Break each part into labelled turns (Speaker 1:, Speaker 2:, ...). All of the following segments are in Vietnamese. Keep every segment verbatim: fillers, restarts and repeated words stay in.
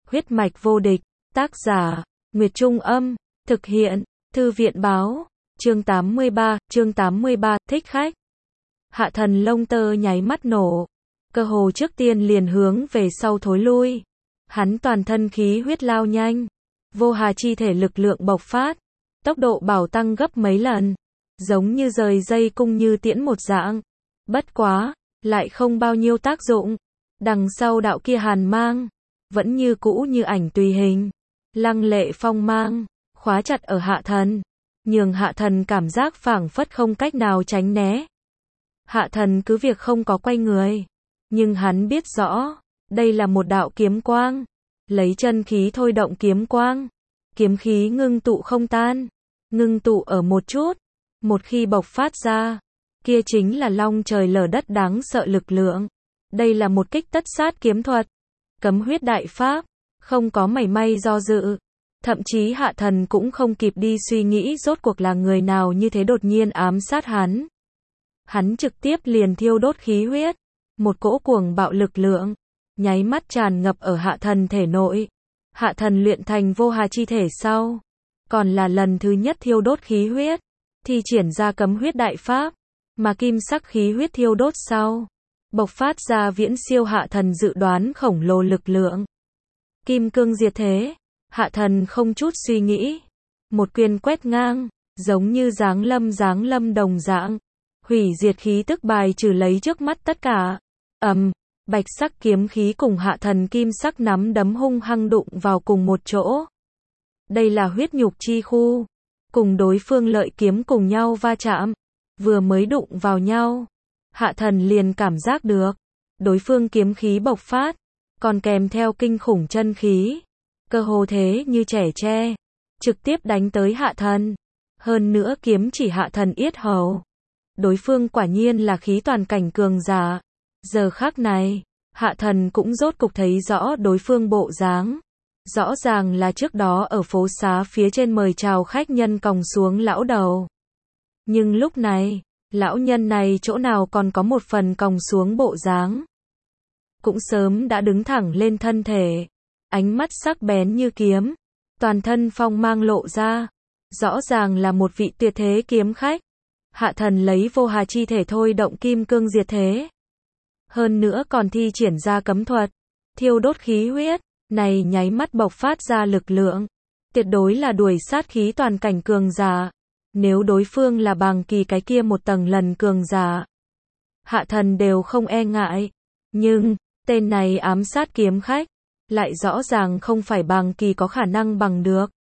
Speaker 1: Huyết mạch vô địch, tác giả, Nguyệt Trung Âm, thực hiện, Thư viện Báo, chương tám mươi ba, chương tám mươi ba, thích khách. Hạ Thần lông tơ nháy mắt nổ, cơ hồ trước tiên liền hướng về sau thối lui. Hắn toàn thân khí huyết lao nhanh, vô hà chi thể lực lượng bộc phát, tốc độ bảo tăng gấp mấy lần, giống như rời dây cung như tiễn một dạng. Bất quá, lại không bao nhiêu tác dụng. Đằng sau đạo kia hàn mang, vẫn như cũ như ảnh tùy hình, lăng lệ phong mang, khóa chặt ở Hạ Thần, nhường Hạ Thần cảm giác phảng phất không cách nào tránh né. Hạ Thần cứ việc không có quay người, nhưng hắn biết rõ, đây là một đạo kiếm quang, lấy chân khí thôi động kiếm quang, kiếm khí ngưng tụ không tan, ngưng tụ ở một chút, một khi bộc phát ra, kia chính là long trời lở đất đáng sợ lực lượng. Đây là một kích tất sát kiếm thuật, cấm huyết đại pháp, không có mảy may do dự. Thậm chí Hạ Thần cũng không kịp đi suy nghĩ rốt cuộc là người nào như thế đột nhiên ám sát hắn. Hắn trực tiếp liền thiêu đốt khí huyết, một cỗ cuồng bạo lực lượng, nháy mắt tràn ngập ở Hạ Thần thể nội. Hạ Thần luyện thành vô hà chi thể sau, còn là lần thứ nhất thiêu đốt khí huyết, thi triển ra cấm huyết đại pháp, mà kim sắc khí huyết thiêu đốt sau, bộc phát ra viễn siêu Hạ Thần dự đoán khổng lồ lực lượng. Kim cương diệt thế, Hạ Thần không chút suy nghĩ, một quyền quét ngang, giống như giáng lâm giáng lâm đồng dạng, hủy diệt khí tức bài trừ lấy trước mắt tất cả. Ầm, um, bạch sắc kiếm khí cùng Hạ Thần kim sắc nắm đấm hung hăng đụng vào cùng một chỗ. Đây là huyết nhục chi khu, cùng đối phương lợi kiếm cùng nhau va chạm, vừa mới đụng vào nhau, Hạ Thần liền cảm giác được, đối phương kiếm khí bộc phát, còn kèm theo kinh khủng chân khí, cơ hồ thế như trẻ tre, trực tiếp đánh tới Hạ Thần, hơn nữa kiếm chỉ Hạ Thần yết hầu. Đối phương quả nhiên là khí toàn cảnh cường giả. Giờ khắc này, Hạ Thần cũng rốt cục thấy rõ đối phương bộ dáng. Rõ ràng là trước đó ở phố xá phía trên mời chào khách nhân còng xuống lão đầu. Nhưng lúc này, lão nhân này chỗ nào còn có một phần còng xuống bộ dáng. Cũng sớm đã đứng thẳng lên thân thể, ánh mắt sắc bén như kiếm, toàn thân phong mang lộ ra, rõ ràng là một vị tuyệt thế kiếm khách. Hạ Thần lấy vô hà chi thể thôi động kim cương diệt thế, hơn nữa còn thi triển ra cấm thuật, thiêu đốt khí huyết, này nháy mắt bộc phát ra lực lượng, tuyệt đối là đuổi sát khí toàn cảnh cường giả. Nếu đối phương là Bàng Kỳ cái kia một tầng lần cường giả, Hạ Thần đều không e ngại, nhưng tên này ám sát kiếm khách, lại rõ ràng không phải Bàng Kỳ có khả năng bằng được.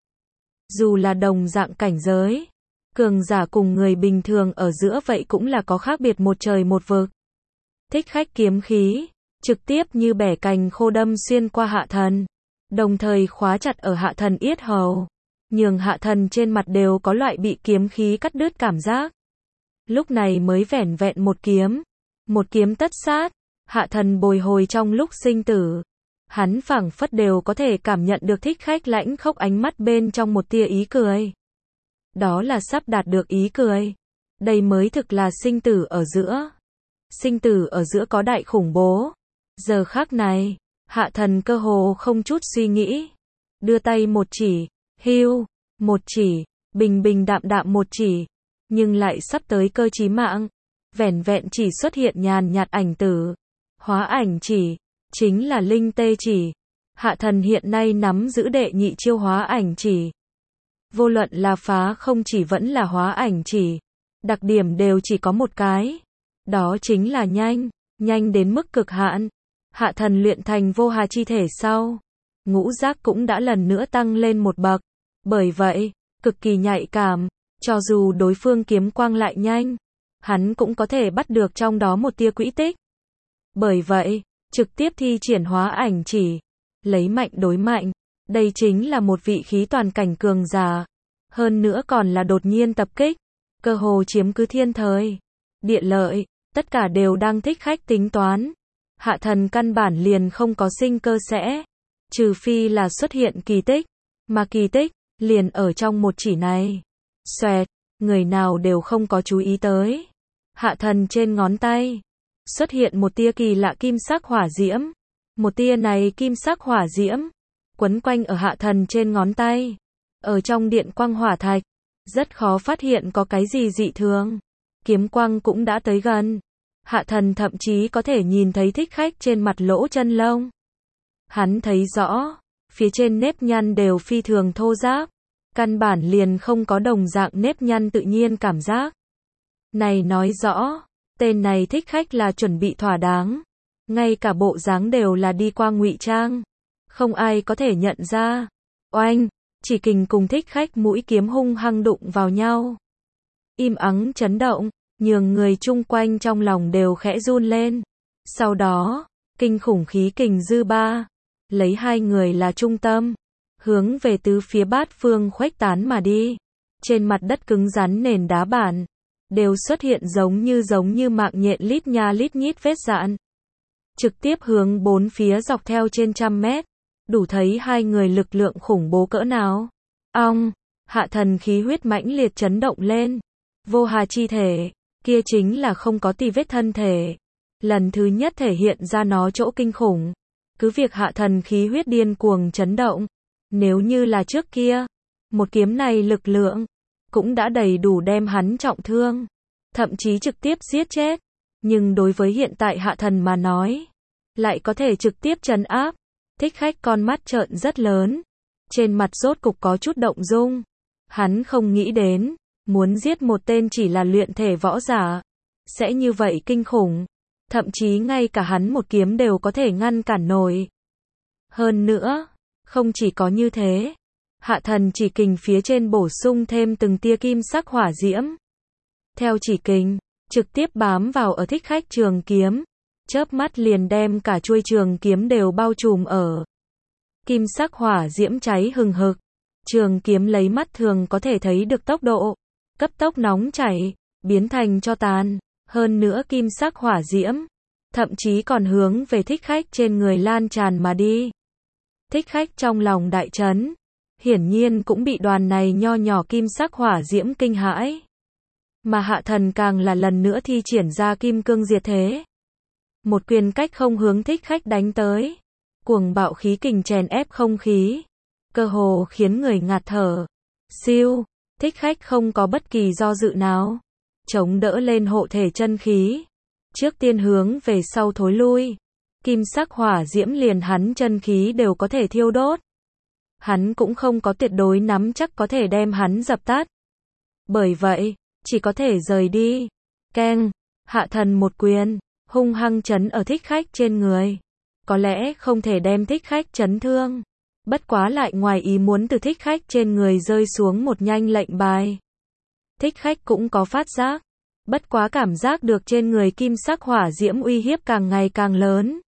Speaker 1: Dù là đồng dạng cảnh giới, cường giả cùng người bình thường ở giữa vậy cũng là có khác biệt một trời một vực. Thích khách kiếm khí, trực tiếp như bẻ cành khô đâm xuyên qua Hạ Thần, đồng thời khóa chặt ở Hạ Thần yết hầu, nhường Hạ Thần trên mặt đều có loại bị kiếm khí cắt đứt cảm giác. Lúc này mới vẻn vẹn một kiếm, một kiếm tất sát, Hạ Thần bồi hồi trong lúc sinh tử. Hắn phảng phất đều có thể cảm nhận được thích khách lãnh khốc ánh mắt bên trong một tia ý cười. Đó là sắp đạt được ý cười. Đây mới thực là sinh tử ở giữa. Sinh tử ở giữa có đại khủng bố. Giờ khắc này, Hạ Thần cơ hồ không chút suy nghĩ, đưa tay một chỉ, hưu, một chỉ, bình bình đạm đạm một chỉ, nhưng lại sắp tới cơ chí mạng, vẻn vẹn chỉ xuất hiện nhàn nhạt ảnh tử. Hóa ảnh chỉ, chính là linh tê chỉ. Hạ Thần hiện nay nắm giữ đệ nhị chiêu hóa ảnh chỉ. Vô luận là phá không chỉ vẫn là hóa ảnh chỉ, đặc điểm đều chỉ có một cái, đó chính là nhanh, nhanh đến mức cực hạn. Hạ Thần luyện thành vô hà chi thể sau, ngũ giác cũng đã lần nữa tăng lên một bậc, bởi vậy, cực kỳ nhạy cảm, cho dù đối phương kiếm quang lại nhanh, hắn cũng có thể bắt được trong đó một tia quỹ tích. Bởi vậy, trực tiếp thi triển hóa ảnh chỉ, lấy mạnh đối mạnh, đây chính là một vị khí toàn cảnh cường giả, hơn nữa còn là đột nhiên tập kích, cơ hồ chiếm cứ thiên thời, địa lợi, tất cả đều đang thích khách tính toán. Hạ Thần căn bản liền không có sinh cơ sẽ, trừ phi là xuất hiện kỳ tích, mà kỳ tích, liền ở trong một chỉ này. Xoẹt, người nào đều không có chú ý tới. Hạ Thần trên ngón tay, xuất hiện một tia kỳ lạ kim sắc hỏa diễm. Một tia này kim sắc hỏa diễm, quấn quanh ở hạ thần trên ngón tay. Ở trong điện quang hỏa thạch, rất khó phát hiện có cái gì dị thường. Kiếm quang cũng đã tới gần. Hạ thần thậm chí có thể nhìn thấy thích khách trên mặt lỗ chân lông. Hắn thấy rõ, phía trên nếp nhăn đều phi thường thô ráp. Căn bản liền không có đồng dạng nếp nhăn tự nhiên cảm giác. Này nói rõ, tên này thích khách là chuẩn bị thỏa đáng. Ngay cả bộ dáng đều là đi qua ngụy trang. Không ai có thể nhận ra. Oanh, chỉ kình cùng thích khách mũi kiếm hung hăng đụng vào nhau. Im ắng chấn động, nhường người chung quanh trong lòng đều khẽ run lên. Sau đó, kinh khủng khí kình dư ba, lấy hai người là trung tâm, hướng về tứ phía bát phương khuếch tán mà đi. Trên mặt đất cứng rắn nền đá bản, đều xuất hiện giống như giống như mạng nhện lít nha lít nhít vết dạn. Trực tiếp hướng bốn phía dọc theo trên trăm mét, đủ thấy hai người lực lượng khủng bố cỡ nào. Ong, hạ thần khí huyết mãnh liệt chấn động lên. Vô hà chi thể, kia chính là không có tì vết thân thể. Lần thứ nhất thể hiện ra nó chỗ kinh khủng. Cứ việc hạ thần khí huyết điên cuồng chấn động. Nếu như là trước kia, một kiếm này lực lượng, cũng đã đầy đủ đem hắn trọng thương. Thậm chí trực tiếp giết chết. Nhưng đối với hiện tại hạ thần mà nói, lại có thể trực tiếp trấn áp. Thích khách con mắt trợn rất lớn. Trên mặt rốt cục có chút động dung. Hắn không nghĩ đến, muốn giết một tên chỉ là luyện thể võ giả, sẽ như vậy kinh khủng. Thậm chí ngay cả hắn một kiếm đều có thể ngăn cản nổi. Hơn nữa, không chỉ có như thế, hạ thần chỉ kình phía trên bổ sung thêm từng tia kim sắc hỏa diễm. Theo chỉ kình, trực tiếp bám vào ở thích khách trường kiếm, chớp mắt liền đem cả chuôi trường kiếm đều bao trùm ở. Kim sắc hỏa diễm cháy hừng hực, trường kiếm lấy mắt thường có thể thấy được tốc độ, cấp tốc nóng chảy, biến thành tro tàn. Hơn nữa kim sắc hỏa diễm, thậm chí còn hướng về thích khách trên người lan tràn mà đi. Thích khách trong lòng đại chấn, hiển nhiên cũng bị đoàn này nho nhỏ kim sắc hỏa diễm kinh hãi. Mà hạ thần càng là lần nữa thi triển ra kim cương diệt thế. Một quyền cách không hướng thích khách đánh tới. Cuồng bạo khí kình chèn ép không khí, cơ hồ khiến người ngạt thở. Siêu, thích khách không có bất kỳ do dự nào, chống đỡ lên hộ thể chân khí. Trước tiên hướng về sau thối lui. Kim sắc hỏa diễm liền hắn chân khí đều có thể thiêu đốt. Hắn cũng không có tuyệt đối nắm chắc có thể đem hắn dập tắt. Bởi vậy, chỉ có thể rời đi. Keng, hạ thần một quyền, hung hăng chấn ở thích khách trên người. Có lẽ không thể đem thích khách chấn thương. Bất quá lại ngoài ý muốn từ thích khách trên người rơi xuống một nhanh lệnh bài. Thích khách cũng có phát giác. Bất quá cảm giác được trên người kim sắc hỏa diễm uy hiếp càng ngày càng lớn.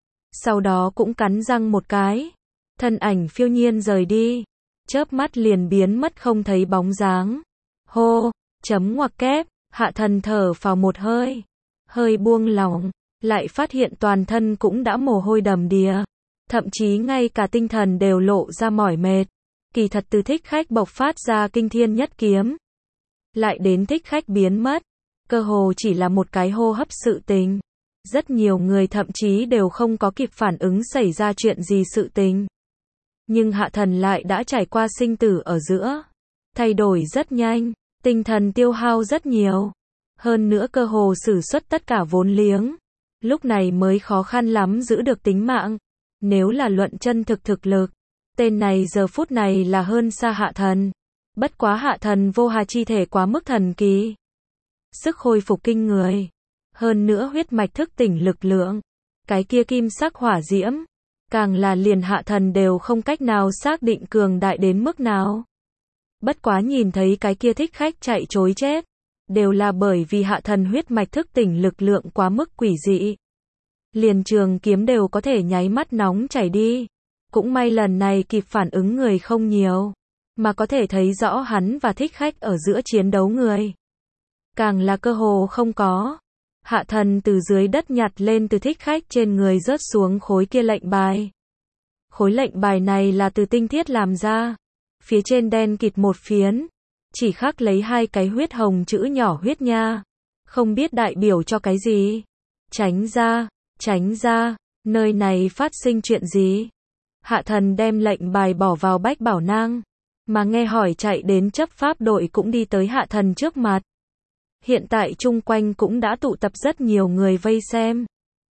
Speaker 1: Sau đó cũng cắn răng một cái. Thân ảnh phiêu nhiên rời đi. Chớp mắt liền biến mất không thấy bóng dáng. Hô, chấm ngoặc kép, hạ thần thở vào một hơi. Hơi buông lỏng, lại phát hiện toàn thân cũng đã mồ hôi đầm đìa. Thậm chí ngay cả tinh thần đều lộ ra mỏi mệt. Kỳ thật từ thích khách bộc phát ra kinh thiên nhất kiếm. Lại đến thích khách biến mất. Cơ hồ chỉ là một cái hô hấp sự tình. Rất nhiều người thậm chí đều không có kịp phản ứng xảy ra chuyện gì sự tình. Nhưng hạ thần lại đã trải qua sinh tử ở giữa. Thay đổi rất nhanh, tinh thần tiêu hao rất nhiều. Hơn nữa cơ hồ sử xuất tất cả vốn liếng. Lúc này mới khó khăn lắm giữ được tính mạng. Nếu là luận chân thực thực lực, tên này giờ phút này là hơn xa hạ thần. Bất quá hạ thần vô hà chi thể quá mức thần kỳ. Sức hồi phục kinh người. Hơn nữa huyết mạch thức tỉnh lực lượng. Cái kia kim sắc hỏa diễm. Càng là liền hạ thần đều không cách nào xác định cường đại đến mức nào. Bất quá nhìn thấy cái kia thích khách chạy trối chết. Đều là bởi vì hạ thần huyết mạch thức tỉnh lực lượng quá mức quỷ dị. Liền trường kiếm đều có thể nháy mắt nóng chảy đi. Cũng may lần này kịp phản ứng người không nhiều. Mà có thể thấy rõ hắn và thích khách ở giữa chiến đấu người. Càng là cơ hồ không có. Hạ thần từ dưới đất nhặt lên từ thích khách trên người rớt xuống khối kia lệnh bài. Khối lệnh bài này là từ tinh thiết làm ra. Phía trên đen kịt một phiến. Chỉ khắc lấy hai cái huyết hồng chữ nhỏ huyết nha. Không biết đại biểu cho cái gì. Tránh ra, tránh ra, nơi này phát sinh chuyện gì. Hạ thần đem lệnh bài bỏ vào bách bảo nang, mà nghe hỏi chạy đến chấp pháp đội cũng đi tới hạ thần trước mặt. Hiện tại chung quanh cũng đã tụ tập rất nhiều người vây xem.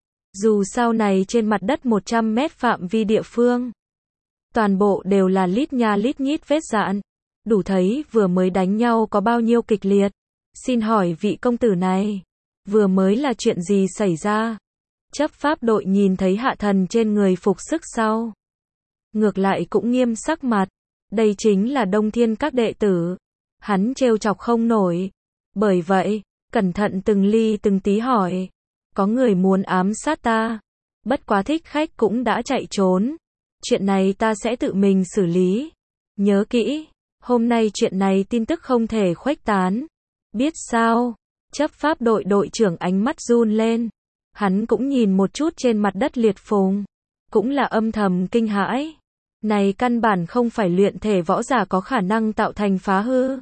Speaker 1: Dù sao này trên mặt đất một trăm mét phạm vi địa phương, toàn bộ đều là lít nha lít nhít vết dạn, đủ thấy vừa mới đánh nhau có bao nhiêu kịch liệt. Xin hỏi vị công tử này, vừa mới là chuyện gì xảy ra? Chấp pháp đội nhìn thấy hạ thần trên người phục sức sau, ngược lại cũng nghiêm sắc mặt. Đây chính là Đông Thiên các đệ tử, hắn trêu chọc không nổi. Bởi vậy, cẩn thận từng ly từng tí hỏi, có người muốn ám sát ta, bất quá thích khách cũng đã chạy trốn. Chuyện này ta sẽ tự mình xử lý. Nhớ kỹ, hôm nay chuyện này tin tức không thể khuếch tán. Biết sao? Chấp pháp đội đội trưởng ánh mắt run lên. Hắn cũng nhìn một chút trên mặt đất liệt phùng, cũng là âm thầm kinh hãi. Này căn bản không phải luyện thể võ giả có khả năng tạo thành phá hư.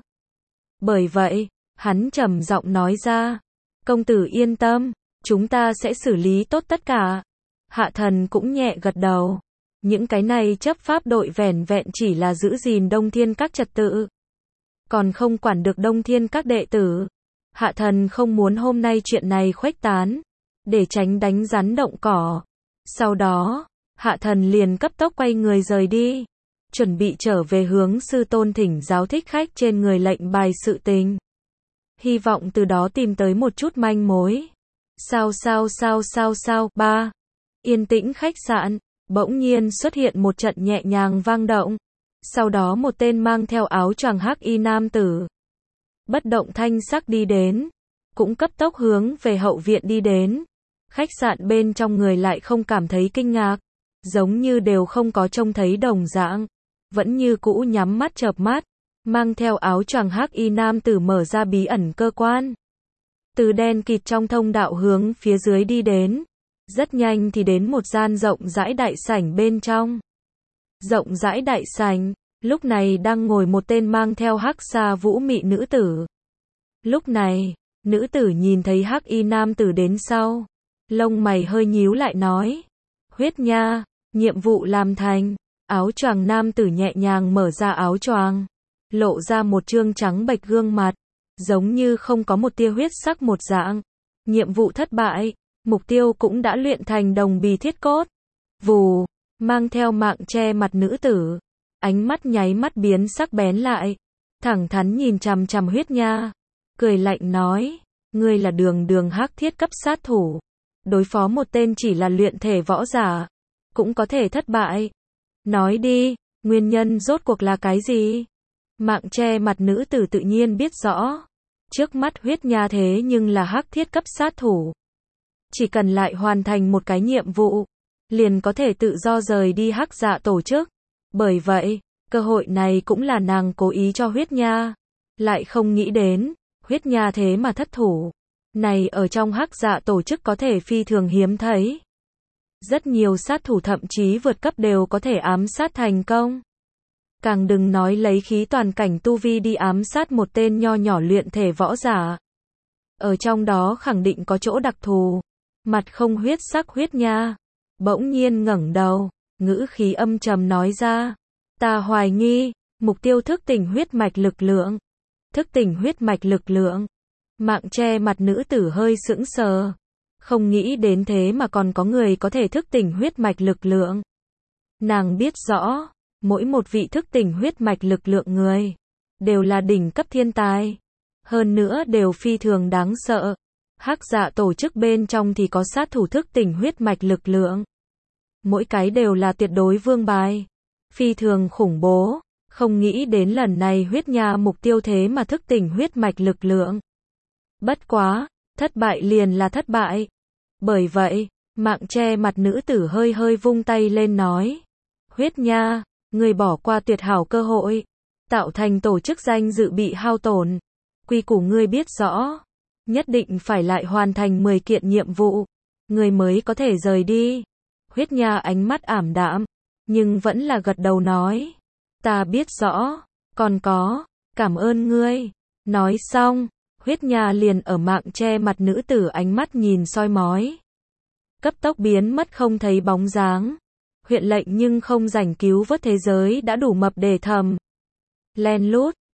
Speaker 1: Bởi vậy, hắn trầm giọng nói ra, công tử yên tâm, chúng ta sẽ xử lý tốt tất cả. Hạ thần cũng nhẹ gật đầu. Những cái này chấp pháp đội vẻn vẹn chỉ là giữ gìn Đông Thiên các trật tự, còn không quản được Đông Thiên các đệ tử. Hạ thần không muốn hôm nay chuyện này khuếch tán, để tránh đánh rắn động cỏ. Sau đó, hạ thần liền cấp tốc quay người rời đi, chuẩn bị trở về hướng sư tôn thỉnh giáo thích khách trên người lệnh bài sự tình. Hy vọng từ đó tìm tới một chút manh mối. Sao sao sao sao sao, ba. Yên tĩnh khách sạn, bỗng nhiên xuất hiện một trận nhẹ nhàng vang động. Sau đó một tên mang theo áo choàng hắc y nam tử, bất động thanh sắc đi đến, cũng cấp tốc hướng về hậu viện đi đến. Khách sạn bên trong người lại không cảm thấy kinh ngạc, giống như đều không có trông thấy đồng dạng, vẫn như cũ nhắm mắt chợp mắt. Mang theo áo choàng hắc y nam tử mở ra bí ẩn cơ quan, từ đen kịt trong thông đạo hướng phía dưới đi đến. Rất nhanh thì đến một gian rộng rãi đại sảnh bên trong. Rộng rãi đại sảnh, lúc này đang ngồi một tên mang theo hắc sa vũ mị nữ tử. Lúc này, nữ tử nhìn thấy hắc y nam tử đến sau, lông mày hơi nhíu lại nói, Huyết Nha, nhiệm vụ làm thành. Áo choàng nam tử nhẹ nhàng mở ra áo choàng, lộ ra một trương trắng bệch gương mặt, giống như không có một tia huyết sắc một dạng. Nhiệm vụ thất bại, mục tiêu cũng đã luyện thành đồng bì thiết cốt. Vù, mang theo mạng che mặt nữ tử, ánh mắt nháy mắt biến sắc bén lại, thẳng thắn nhìn chằm chằm Huyết Nha, cười lạnh nói, ngươi là đường đường hắc thiết cấp sát thủ, đối phó một tên chỉ là luyện thể võ giả, cũng có thể thất bại. Nói đi, nguyên nhân rốt cuộc là cái gì? Mạng che mặt nữ tử tự nhiên biết rõ. Trước mắt Huyết Nha thế nhưng là hắc thiết cấp sát thủ. Chỉ cần lại hoàn thành một cái nhiệm vụ, liền có thể tự do rời đi hắc dạ tổ chức. Bởi vậy, cơ hội này cũng là nàng cố ý cho Huyết Nha. Lại không nghĩ đến, Huyết Nha thế mà thất thủ. Này ở trong hắc dạ tổ chức có thể phi thường hiếm thấy. Rất nhiều sát thủ thậm chí vượt cấp đều có thể ám sát thành công. Càng đừng nói lấy khí toàn cảnh tu vi đi ám sát một tên nho nhỏ luyện thể võ giả. Ở trong đó khẳng định có chỗ đặc thù. Mặt không huyết sắc Huyết Nha bỗng nhiên ngẩng đầu, ngữ khí âm trầm nói ra, ta hoài nghi, mục tiêu thức tỉnh huyết mạch lực lượng. Thức tỉnh huyết mạch lực lượng. Mạng che mặt nữ tử hơi sững sờ. Không nghĩ đến thế mà còn có người có thể thức tỉnh huyết mạch lực lượng. Nàng biết rõ, mỗi một vị thức tỉnh huyết mạch lực lượng người, đều là đỉnh cấp thiên tài. Hơn nữa đều phi thường đáng sợ. Hắc dạ tổ chức bên trong thì có sát thủ thức tỉnh huyết mạch lực lượng. Mỗi cái đều là tuyệt đối vương bài. Phi thường khủng bố. Không nghĩ đến lần này Huyết Nha mục tiêu thế mà thức tỉnh huyết mạch lực lượng. Bất quá, thất bại liền là thất bại. Bởi vậy, mạng che mặt nữ tử hơi hơi vung tay lên nói, Huyết Nha, người bỏ qua tuyệt hảo cơ hội, tạo thành tổ chức danh dự bị hao tổn. Quy củ ngươi biết rõ, nhất định phải lại hoàn thành mười kiện nhiệm vụ, người mới có thể rời đi. Huyết Nha ánh mắt ảm đạm, nhưng vẫn là gật đầu nói, ta biết rõ, còn có, cảm ơn ngươi. Nói xong, Huyết Nha liền ở mạng che mặt nữ tử ánh mắt nhìn soi mói, cấp tốc biến mất không thấy bóng dáng. huyện lệnh nhưng không rảnh cứu vớt thế giới đã đủ mập để thầm. Len lút.